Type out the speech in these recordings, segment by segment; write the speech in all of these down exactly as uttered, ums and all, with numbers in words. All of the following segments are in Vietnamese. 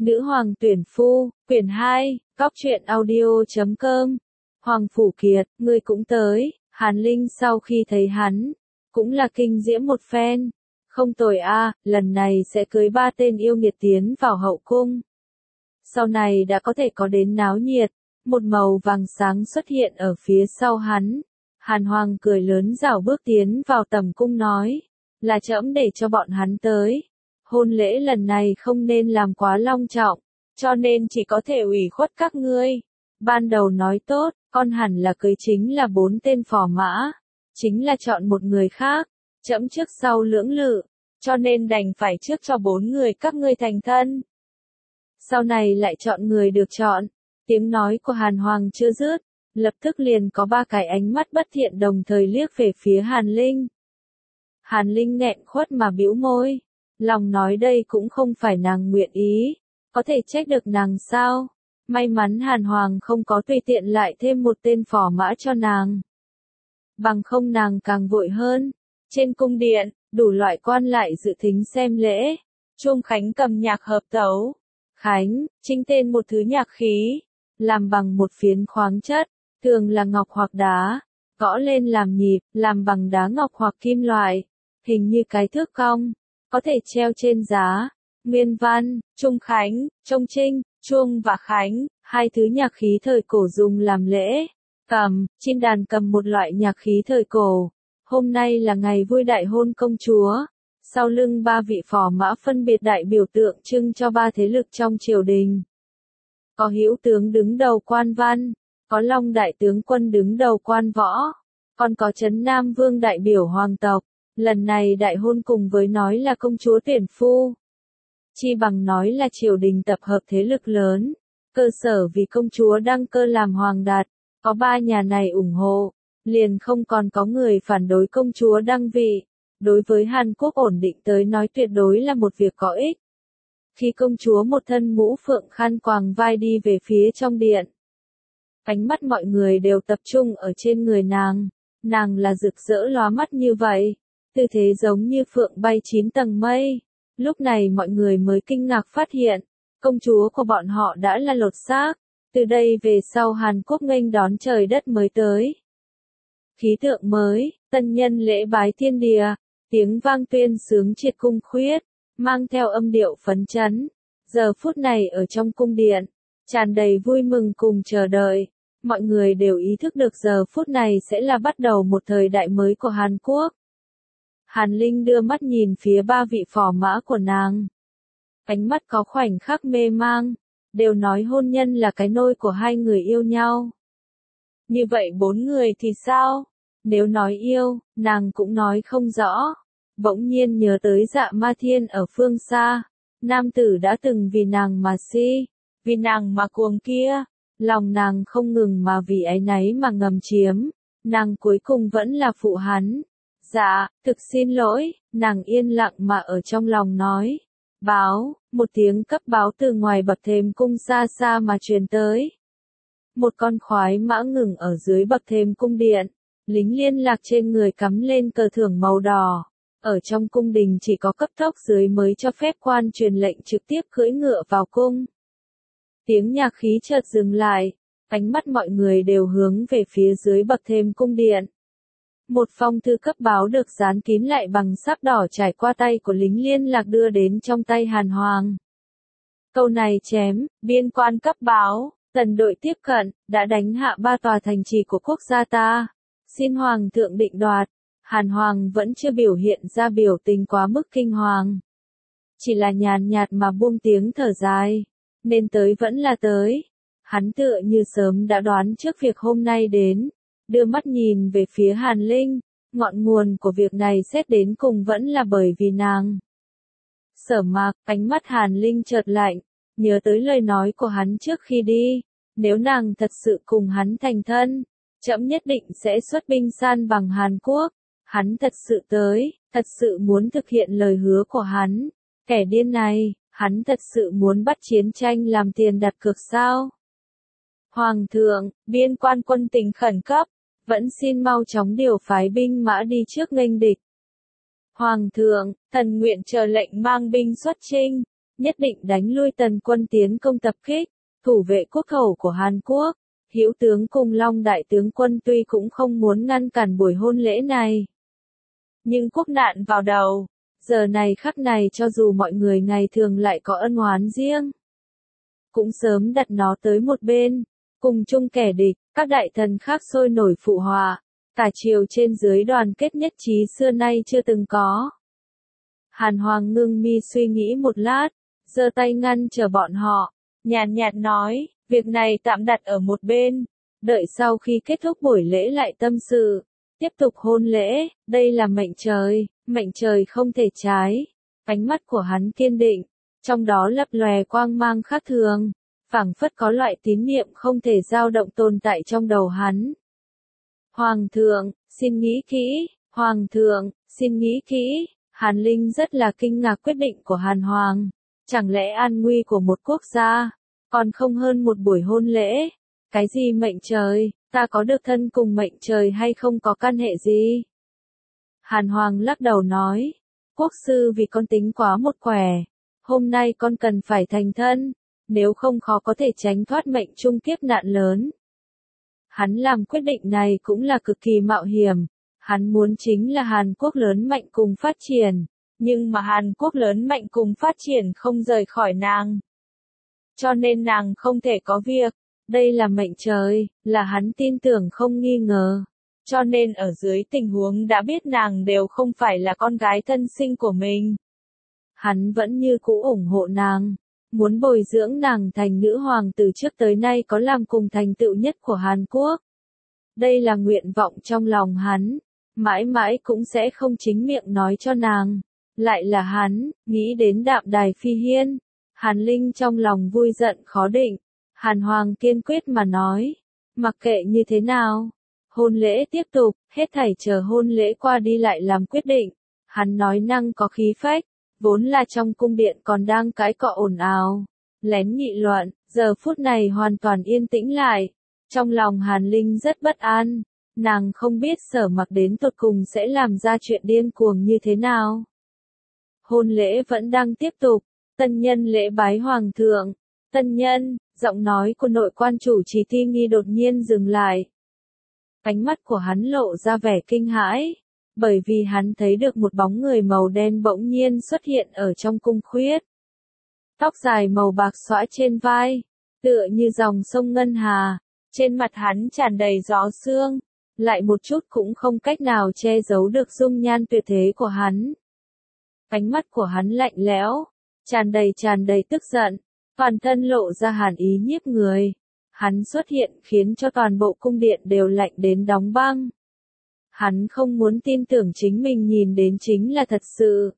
Nữ hoàng tuyển phu, quyển hai, Cóc truyện audio chấm com. Hoàng Phủ Kiệt, ngươi cũng tới. Hàn Linh sau khi thấy hắn, cũng là kinh diễm một phen. Không tồi a, lần này sẽ cưới ba tên yêu nghiệt tiến vào hậu cung. Sau này đã có thể có đến náo nhiệt, một màu vàng sáng xuất hiện ở phía sau hắn. Hàn Hoàng cười lớn rảo bước tiến vào tầm cung nói, là trẫm để cho bọn hắn tới. Hôn lễ lần này không nên làm quá long trọng, cho nên chỉ có thể ủy khuất các ngươi. Ban đầu nói tốt, con hẳn là cưới chính là bốn tên phò mã, chính là chọn một người khác, trẫm trước sau lưỡng lự, cho nên đành phải trước cho bốn người các ngươi thành thân. Sau này lại chọn người được chọn. Tiếng nói của Hàn Hoàng chưa dứt, lập tức liền có ba cái ánh mắt bất thiện đồng thời liếc về phía Hàn Linh. Hàn Linh nghẹn khuất mà bĩu môi, lòng nói đây cũng không phải nàng nguyện ý, có thể trách được nàng sao? May mắn Hàn Hoàng không có tùy tiện lại thêm một tên phò mã cho nàng. Bằng không nàng càng vội hơn. Trên cung điện, đủ loại quan lại dự thính xem lễ. Chuông Khánh cầm nhạc hợp tấu. Khánh, chính tên một thứ nhạc khí, làm bằng một phiến khoáng chất, thường là ngọc hoặc đá, gõ lên làm nhịp, làm bằng đá ngọc hoặc kim loại, hình như cái thước cong, có thể treo trên giá. Nguyên văn, Trung Khánh, Trông Trinh, Chuông và Khánh, hai thứ nhạc khí thời cổ dùng làm lễ. Cầm, trên đàn cầm một loại nhạc khí thời cổ. Hôm nay là ngày vui đại hôn công chúa. Sau lưng ba vị phò mã phân biệt đại biểu tượng trưng cho ba thế lực trong triều đình. Có hữu tướng đứng đầu quan văn, có long đại tướng quân đứng đầu quan võ, còn có Trấn Nam Vương đại biểu hoàng tộc. Lần này đại hôn cùng với nói là công chúa tuyển phu. Chi bằng nói là triều đình tập hợp thế lực lớn, cơ sở vì công chúa đăng cơ làm hoàng đạt, có ba nhà này ủng hộ, liền không còn có người phản đối công chúa đăng vị. Đối với Hàn Quốc ổn định tới nói tuyệt đối là một việc có ích. Khi công chúa một thân mũ phượng khăn quàng vai đi về phía trong điện, ánh mắt mọi người đều tập trung ở trên người nàng, nàng là rực rỡ lóa mắt như vậy, tư thế giống như phượng bay chín tầng mây. Lúc này mọi người mới kinh ngạc phát hiện, công chúa của bọn họ đã là lột xác, từ đây về sau Hàn Quốc nghênh đón trời đất mới tới. Khí tượng mới, tân nhân lễ bái thiên địa, tiếng vang tuyên sướng triệt cung khuyết, mang theo âm điệu phấn chấn. Giờ phút này ở trong cung điện, tràn đầy vui mừng cùng chờ đợi, mọi người đều ý thức được giờ phút này sẽ là bắt đầu một thời đại mới của Hàn Quốc. Hàn Linh đưa mắt nhìn phía ba vị phò mã của nàng. Ánh mắt có khoảnh khắc mê mang, đều nói hôn nhân là cái nôi của hai người yêu nhau. Như vậy bốn người thì sao? Nếu nói yêu, nàng cũng nói không rõ. Bỗng nhiên nhớ tới Dạ Ma Thiên ở phương xa, nam tử đã từng vì nàng mà si, vì nàng mà cuồng kia, lòng nàng không ngừng mà vì áy náy mà ngầm chiếm, nàng cuối cùng vẫn là phụ hắn. Dạ, thực xin lỗi, nàng yên lặng mà ở trong lòng nói. Báo, một tiếng cấp báo từ ngoài bậc thềm cung xa xa mà truyền tới. Một con khoái mã ngừng ở dưới bậc thềm cung điện, lính liên lạc trên người cắm lên cờ thưởng màu đỏ. Ở trong cung đình chỉ có cấp tốc dưới mới cho phép quan truyền lệnh trực tiếp cưỡi ngựa vào cung. Tiếng nhạc khí chợt dừng lại, ánh mắt mọi người đều hướng về phía dưới bậc thềm cung điện. Một phong thư cấp báo được dán kín lại bằng sắc đỏ trải qua tay của lính liên lạc đưa đến trong tay Hàn Hoàng. Câu này chém, biên quan cấp báo, tần đội tiếp cận, đã đánh hạ ba tòa thành trì của quốc gia ta. Xin Hoàng thượng định đoạt. Hàn Hoàng vẫn chưa biểu hiện ra biểu tình quá mức kinh hoàng. Chỉ là nhàn nhạt mà buông tiếng thở dài. Nên tới vẫn là tới. Hắn tựa như sớm đã đoán trước việc hôm nay đến. Đưa mắt nhìn về phía Hàn Linh. Ngọn nguồn của việc này xét đến cùng vẫn là bởi vì nàng. Sở Mạc, ánh mắt Hàn Linh chợt lạnh. Nhớ tới lời nói của hắn trước khi đi. Nếu nàng thật sự cùng hắn thành thân, trẫm nhất định sẽ xuất binh san bằng Hàn Quốc. Hắn thật sự tới, thật sự muốn thực hiện lời hứa của hắn. Kẻ điên này, hắn thật sự muốn bắt chiến tranh làm tiền đặt cược sao? Hoàng thượng, biên quan quân tình khẩn cấp, vẫn xin mau chóng điều phái binh mã đi trước nghênh địch. Hoàng thượng, thần nguyện chờ lệnh mang binh xuất chinh. nhất định đánh lui tần quân tiến công tập kích, thủ vệ quốc khẩu của Hàn Quốc. Hữu tướng cùng Long đại tướng quân tuy cũng không muốn ngăn cản buổi hôn lễ này. Nhưng quốc nạn vào đầu, giờ này khắc này cho dù mọi người ngày thường lại có ân oán riêng, cũng sớm đặt nó tới một bên, cùng chung kẻ địch, các đại thần khác sôi nổi phụ họa, cả triều trên dưới đoàn kết nhất trí xưa nay chưa từng có. Hàn Hoàng ngưng mi suy nghĩ một lát, giơ tay ngăn trở bọn họ, nhàn nhạt nói, việc này tạm đặt ở một bên, đợi sau khi kết thúc buổi lễ lại tâm sự, tiếp tục hôn lễ, đây là mệnh trời, mệnh trời không thể trái. Ánh mắt của hắn kiên định, trong đó lấp lòe quang mang khác thường, phảng phất có loại tín niệm không thể dao động tồn tại trong đầu hắn. Hoàng thượng, xin nghĩ kỹ, Hoàng thượng, xin nghĩ kỹ, Hàn Linh rất là kinh ngạc quyết định của Hàn Hoàng, chẳng lẽ an nguy của một quốc gia, còn không hơn một buổi hôn lễ, cái gì mệnh trời, ta có được thân cùng mệnh trời hay không có căn hệ gì? Hàn Hoàng lắc đầu nói, quốc sư vì con tính quá một quẻ, hôm nay con cần phải thành thân, nếu không khó có thể tránh thoát mệnh chung kiếp nạn lớn. Hắn làm quyết định này cũng là cực kỳ mạo hiểm, hắn muốn chính là Hàn Quốc lớn mạnh cùng phát triển, nhưng mà Hàn Quốc lớn mạnh cùng phát triển không rời khỏi nàng. Cho nên nàng không thể có việc, đây là mệnh trời, là hắn tin tưởng không nghi ngờ. Cho nên ở dưới tình huống đã biết nàng đều không phải là con gái thân sinh của mình, hắn vẫn như cũ ủng hộ nàng, muốn bồi dưỡng nàng thành nữ hoàng từ trước tới nay có làm cùng thành tựu nhất của Hàn Quốc. Đây là nguyện vọng trong lòng hắn, mãi mãi cũng sẽ không chính miệng nói cho nàng. Lại là hắn, nghĩ đến Đạm Đài Phi Hiên, Hàn Linh trong lòng vui giận khó định. Hàn Hoàng kiên quyết mà nói, mặc kệ như thế nào, hôn lễ tiếp tục, hết thảy chờ hôn lễ qua đi lại làm quyết định. Hắn nói năng có khí phách, vốn là trong cung điện còn đang cái cọ ồn ào, lén nghị luận, giờ phút này hoàn toàn yên tĩnh lại. Trong lòng Hàn Linh rất bất an, nàng không biết Sở Mặc đến tột cùng sẽ làm ra chuyện điên cuồng như thế nào. Hôn lễ vẫn đang tiếp tục, tân nhân lễ bái hoàng thượng, tân nhân, giọng nói của nội quan chủ Trì Thi Nghi đột nhiên dừng lại. Ánh mắt của hắn lộ ra vẻ kinh hãi, bởi vì hắn thấy được một bóng người màu đen bỗng nhiên xuất hiện ở trong cung khuyết. Tóc dài màu bạc xõa trên vai, tựa như dòng sông ngân hà, trên mặt hắn tràn đầy gió sương, lại một chút cũng không cách nào che giấu được dung nhan tuyệt thế của hắn. Ánh mắt của hắn lạnh lẽo, tràn đầy tràn đầy tức giận, toàn thân lộ ra hàn ý nhiếp người. Hắn xuất hiện khiến cho toàn bộ cung điện đều lạnh đến đóng băng. Hắn không muốn tin tưởng chính mình nhìn đến chính là thật sự.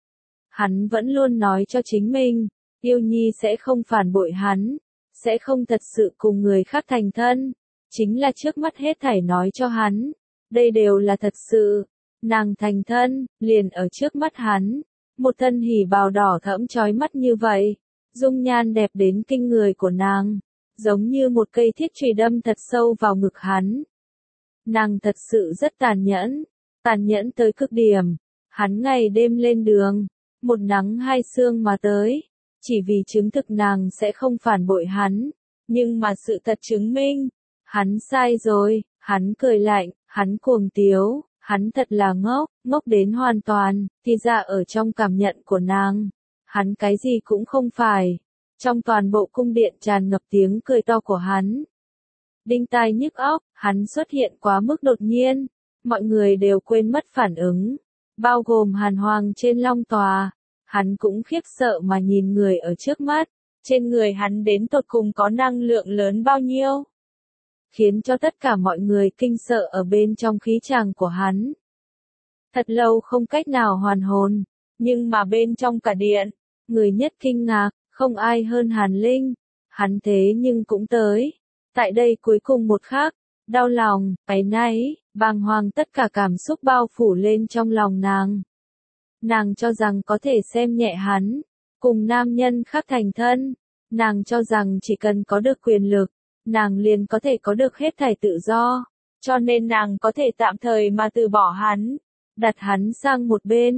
Hắn vẫn luôn nói cho chính mình, Yêu Nhi sẽ không phản bội hắn, sẽ không thật sự cùng người khác thành thân. Chính là trước mắt hết thảy nói cho hắn, đây đều là thật sự. Nàng thành thân, liền ở trước mắt hắn, một thân hỉ bào đỏ thẫm chói mắt như vậy, dung nhan đẹp đến kinh người của nàng, giống như một cây thiết chùy đâm thật sâu vào ngực hắn. Nàng thật sự rất tàn nhẫn, tàn nhẫn tới cực điểm. Hắn ngày đêm lên đường, một nắng hai sương mà tới, chỉ vì chứng thực nàng sẽ không phản bội hắn. Nhưng mà sự thật chứng minh, hắn sai rồi. Hắn cười lạnh, hắn cuồng tiếu, hắn thật là ngốc, ngốc đến hoàn toàn. Thì ra ở trong cảm nhận của nàng, hắn cái gì cũng không phải. Trong toàn bộ cung điện tràn ngập tiếng cười to của hắn. Đinh tai nhức óc, hắn xuất hiện quá mức đột nhiên, mọi người đều quên mất phản ứng, bao gồm Hàn Hoàng trên long tòa. Hắn cũng khiếp sợ mà nhìn người ở trước mắt, trên người hắn đến tột cùng có năng lượng lớn bao nhiêu, khiến cho tất cả mọi người kinh sợ ở bên trong khí tràng của hắn. Thật lâu không cách nào hoàn hồn, nhưng mà bên trong cả điện, người nhất kinh ngạc, không ai hơn Hàn Linh. Hắn thế nhưng cũng tới. Tại đây cuối cùng một khắc, đau lòng, áy náy, bàng hoàng tất cả cảm xúc bao phủ lên trong lòng nàng. Nàng cho rằng có thể xem nhẹ hắn, cùng nam nhân khác thành thân. Nàng cho rằng chỉ cần có được quyền lực, nàng liền có thể có được hết thảy tự do. Cho nên nàng có thể tạm thời mà từ bỏ hắn, đặt hắn sang một bên.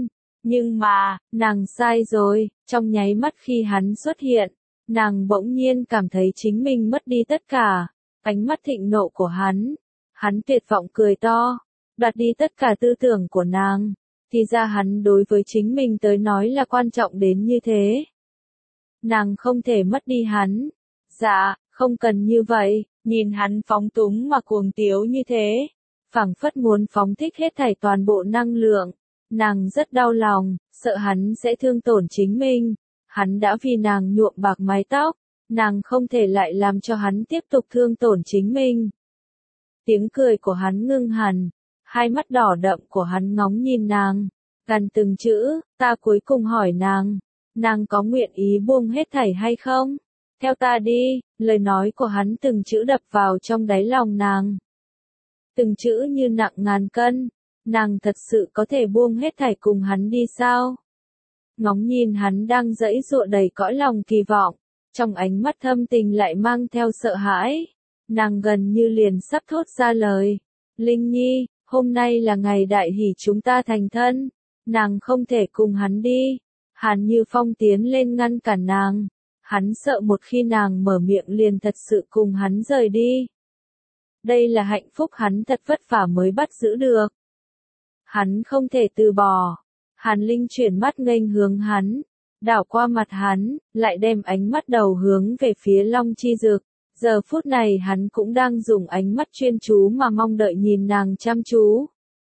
Nhưng mà, nàng sai rồi, trong nháy mắt khi hắn xuất hiện, nàng bỗng nhiên cảm thấy chính mình mất đi tất cả, ánh mắt thịnh nộ của hắn, hắn tuyệt vọng cười to, đoạt đi tất cả tư tưởng của nàng, thì ra hắn đối với chính mình tới nói là quan trọng đến như thế. Nàng không thể mất đi hắn. Dạ, không cần như vậy, nhìn hắn phóng túng mà cuồng tiếu như thế, phảng phất muốn phóng thích hết thảy toàn bộ năng lượng. Nàng rất đau lòng, sợ hắn sẽ thương tổn chính mình. Hắn đã vì nàng nhuộm bạc mái tóc, nàng không thể lại làm cho hắn tiếp tục thương tổn chính mình. Tiếng cười của hắn ngưng hẳn, hai mắt đỏ đậm của hắn ngóng nhìn nàng, gần từng chữ, ta cuối cùng hỏi nàng, nàng có nguyện ý buông hết thảy hay không? Theo ta đi, lời nói của hắn từng chữ đập vào trong đáy lòng nàng. Từng chữ như nặng ngàn cân, nàng thật sự có thể buông hết thảy cùng hắn đi sao? Ngóng nhìn hắn đang giãy giụa đầy cõi lòng kỳ vọng, trong ánh mắt thâm tình lại mang theo sợ hãi. Nàng gần như liền sắp thốt ra lời. Linh Nhi, hôm nay là ngày đại hỷ chúng ta thành thân. Nàng không thể cùng hắn đi. Hàn Như Phong tiến lên ngăn cản nàng. Hắn sợ một khi nàng mở miệng liền thật sự cùng hắn rời đi. Đây là hạnh phúc hắn thật vất vả mới bắt giữ được. Hắn không thể từ bỏ. Hàn Linh chuyển mắt nghênh hướng hắn, đảo qua mặt hắn, lại đem ánh mắt đầu hướng về phía Long Chi Dực. Giờ phút này hắn cũng đang dùng ánh mắt chuyên chú mà mong đợi nhìn nàng chăm chú.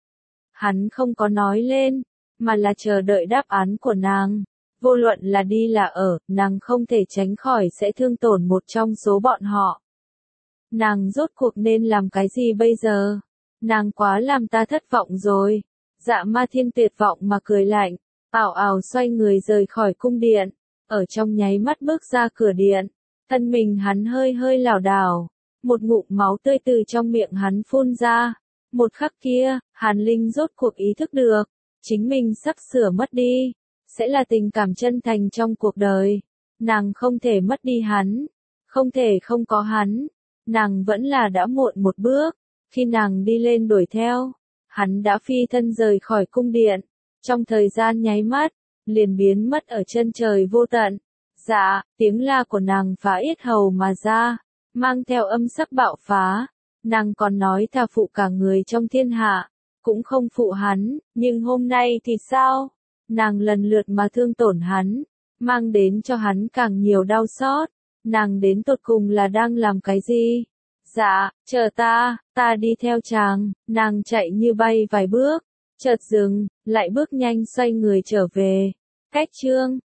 Hắn không có nói lên, mà là chờ đợi đáp án của nàng. Vô luận là đi là ở, nàng không thể tránh khỏi sẽ thương tổn một trong số bọn họ. Nàng rốt cuộc nên làm cái gì bây giờ? Nàng quá làm ta thất vọng rồi. Dạ Ma Thiên tuyệt vọng mà cười lạnh, ảo ảo xoay người rời khỏi cung điện, ở trong nháy mắt bước ra cửa điện, thân mình hắn hơi hơi lảo đảo, một ngụm máu tươi từ trong miệng hắn phun ra. Một khắc kia, Hàn Linh rốt cuộc ý thức được, chính mình sắp sửa mất đi, sẽ là tình cảm chân thành trong cuộc đời. Nàng không thể mất đi hắn, không thể không có hắn, nàng vẫn là đã muộn một bước, khi nàng đi lên đuổi theo. Hắn đã phi thân rời khỏi cung điện, trong thời gian nháy mắt, liền biến mất ở chân trời vô tận. Dạ, tiếng la của nàng phá yết hầu mà ra, mang theo âm sắc bạo phá. Nàng còn nói thà phụ cả người trong thiên hạ, cũng không phụ hắn, nhưng hôm nay thì sao? Nàng lần lượt mà thương tổn hắn, mang đến cho hắn càng nhiều đau xót. Nàng đến tột cùng là đang làm cái gì? Dạ, chờ ta, ta đi theo chàng. Nàng chạy như bay vài bước, chợt dừng, lại bước nhanh xoay người trở về. Cách chương